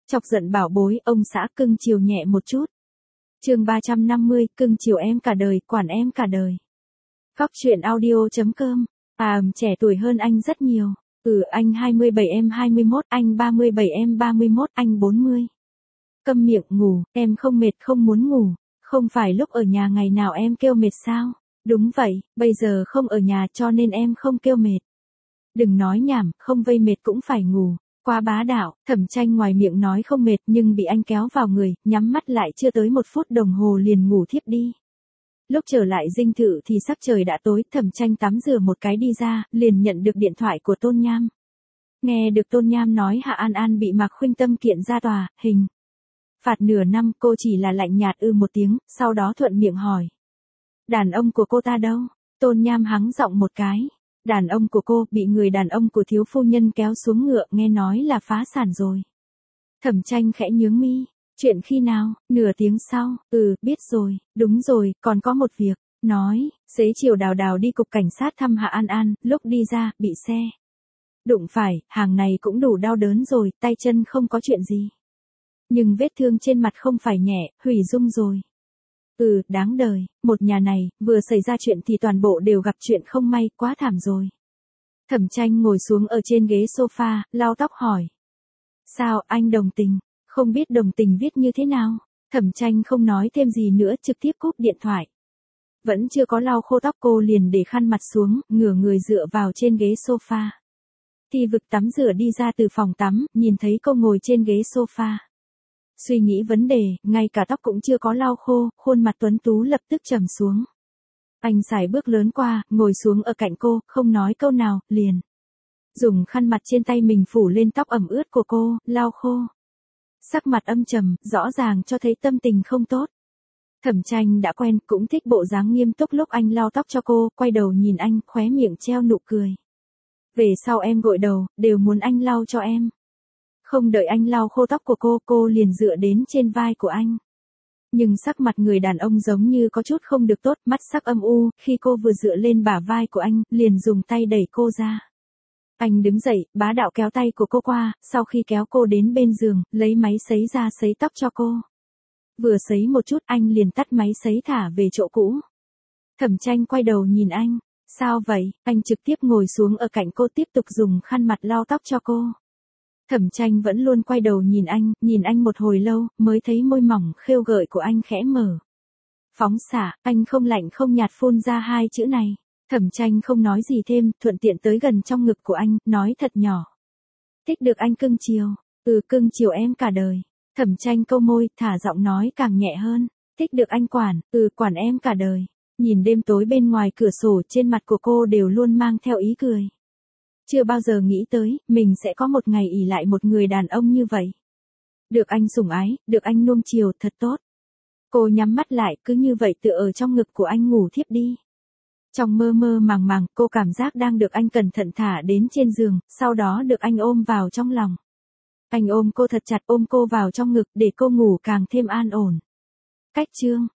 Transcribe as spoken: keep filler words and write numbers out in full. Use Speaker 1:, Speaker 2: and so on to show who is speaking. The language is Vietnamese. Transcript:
Speaker 1: Chọc giận bảo bối, ông xã cưng chiều nhẹ một chút. Chương ba trăm năm mươi, cưng chiều em cả đời, quản em cả đời. Góc truyện audio chấm com. À, trẻ tuổi hơn anh rất nhiều. Ừ, anh hai mươi bảy em hai mươi mốt, anh ba mươi bảy em ba mươi mốt, anh bốn mươi. Câm miệng, ngủ, em không mệt không muốn ngủ. Không phải lúc ở nhà ngày nào em kêu mệt sao? Đúng vậy, bây giờ không ở nhà cho nên em không kêu mệt. Đừng nói nhảm, không vây mệt cũng phải ngủ. Quá bá đạo, Thẩm Tranh ngoài miệng nói không mệt nhưng bị anh kéo vào người, nhắm mắt lại chưa tới một phút đồng hồ liền ngủ thiếp đi. Lúc trở lại dinh thự thì sắc trời đã tối, Thẩm Tranh tắm rửa một cái đi ra, liền nhận được điện thoại của Tôn Nham. Nghe được Tôn Nham nói Hạ An An bị Mạc Khuynh Tâm kiện ra tòa, hình phạt nửa năm, cô chỉ là lạnh nhạt ư một tiếng, sau đó thuận miệng hỏi. Đàn ông của cô ta đâu? Tôn Nham hắng giọng một cái. Đàn ông của cô bị người đàn ông của thiếu phu nhân kéo xuống ngựa, nghe nói là phá sản rồi. Thẩm Tranh khẽ nhướng mi. Chuyện khi nào? Nửa tiếng sau. Ừ, biết rồi, đúng rồi, còn có một việc. Nói, xế chiều Đào Đào đi cục cảnh sát thăm Hạ An An, lúc đi ra, bị xe đụng phải, hàng này cũng đủ đau đớn rồi, tay chân không có chuyện gì. Nhưng vết thương trên mặt không phải nhẹ, hủy dung rồi. Ừ, đáng đời, một nhà này, vừa xảy ra chuyện thì toàn bộ đều gặp chuyện không may, quá thảm rồi. Thẩm Tranh ngồi xuống ở trên ghế sofa, lau tóc hỏi. Sao, anh đồng tình? Không biết đồng tình viết như thế nào? Thẩm Tranh không nói thêm gì nữa, trực tiếp cúp điện thoại. Vẫn chưa có lau khô tóc cô liền để khăn mặt xuống, ngửa người dựa vào trên ghế sofa. Thì vực tắm rửa đi ra từ phòng tắm, nhìn thấy cô ngồi trên ghế sofa. Suy nghĩ vấn đề, ngay cả tóc cũng chưa có lau khô, khuôn mặt tuấn tú lập tức trầm xuống. Anh sải bước lớn qua, ngồi xuống ở cạnh cô, không nói câu nào, liền dùng khăn mặt trên tay mình phủ lên tóc ẩm ướt của cô, lau khô. Sắc mặt âm trầm, rõ ràng cho thấy tâm tình không tốt. Thẩm Tranh đã quen, cũng thích bộ dáng nghiêm túc lúc anh lau tóc cho cô, quay đầu nhìn anh, khóe miệng treo nụ cười. Về sau em gội đầu, đều muốn anh lau cho em. Không đợi anh lau khô tóc của cô, cô liền dựa đến trên vai của anh. Nhưng sắc mặt người đàn ông giống như có chút không được tốt, mắt sắc âm u, khi cô vừa dựa lên bả vai của anh, liền dùng tay đẩy cô ra. Anh đứng dậy, bá đạo kéo tay của cô qua, sau khi kéo cô đến bên giường, lấy máy sấy ra sấy tóc cho cô. Vừa sấy một chút anh liền tắt máy sấy thả về chỗ cũ. Thẩm Tranh quay đầu nhìn anh. Sao vậy? Anh trực tiếp ngồi xuống ở cạnh cô tiếp tục dùng khăn mặt lau tóc cho cô. Thẩm Tranh vẫn luôn quay đầu nhìn anh, nhìn anh một hồi lâu, mới thấy môi mỏng khêu gợi của anh khẽ mở. Phóng xạ, anh không lạnh không nhạt phun ra hai chữ này. Thẩm Tranh không nói gì thêm, thuận tiện tới gần trong ngực của anh, nói thật nhỏ. Thích được anh cưng chiều. Ừ, cưng chiều em cả đời. Thẩm Tranh câu môi, thả giọng nói càng nhẹ hơn. Thích được anh quản, ừ, quản em cả đời. Nhìn đêm tối bên ngoài cửa sổ, trên mặt của cô đều luôn mang theo ý cười. Chưa bao giờ nghĩ tới, mình sẽ có một ngày ỷ lại một người đàn ông như vậy. Được anh sủng ái, được anh nuông chiều, thật tốt. Cô nhắm mắt lại, cứ như vậy tựa ở trong ngực của anh ngủ thiếp đi. Trong mơ mơ màng màng, cô cảm giác đang được anh cẩn thận thả đến trên giường, sau đó được anh ôm vào trong lòng. Anh ôm cô thật chặt, ôm cô vào trong ngực để cô ngủ càng thêm an ổn. Cách chương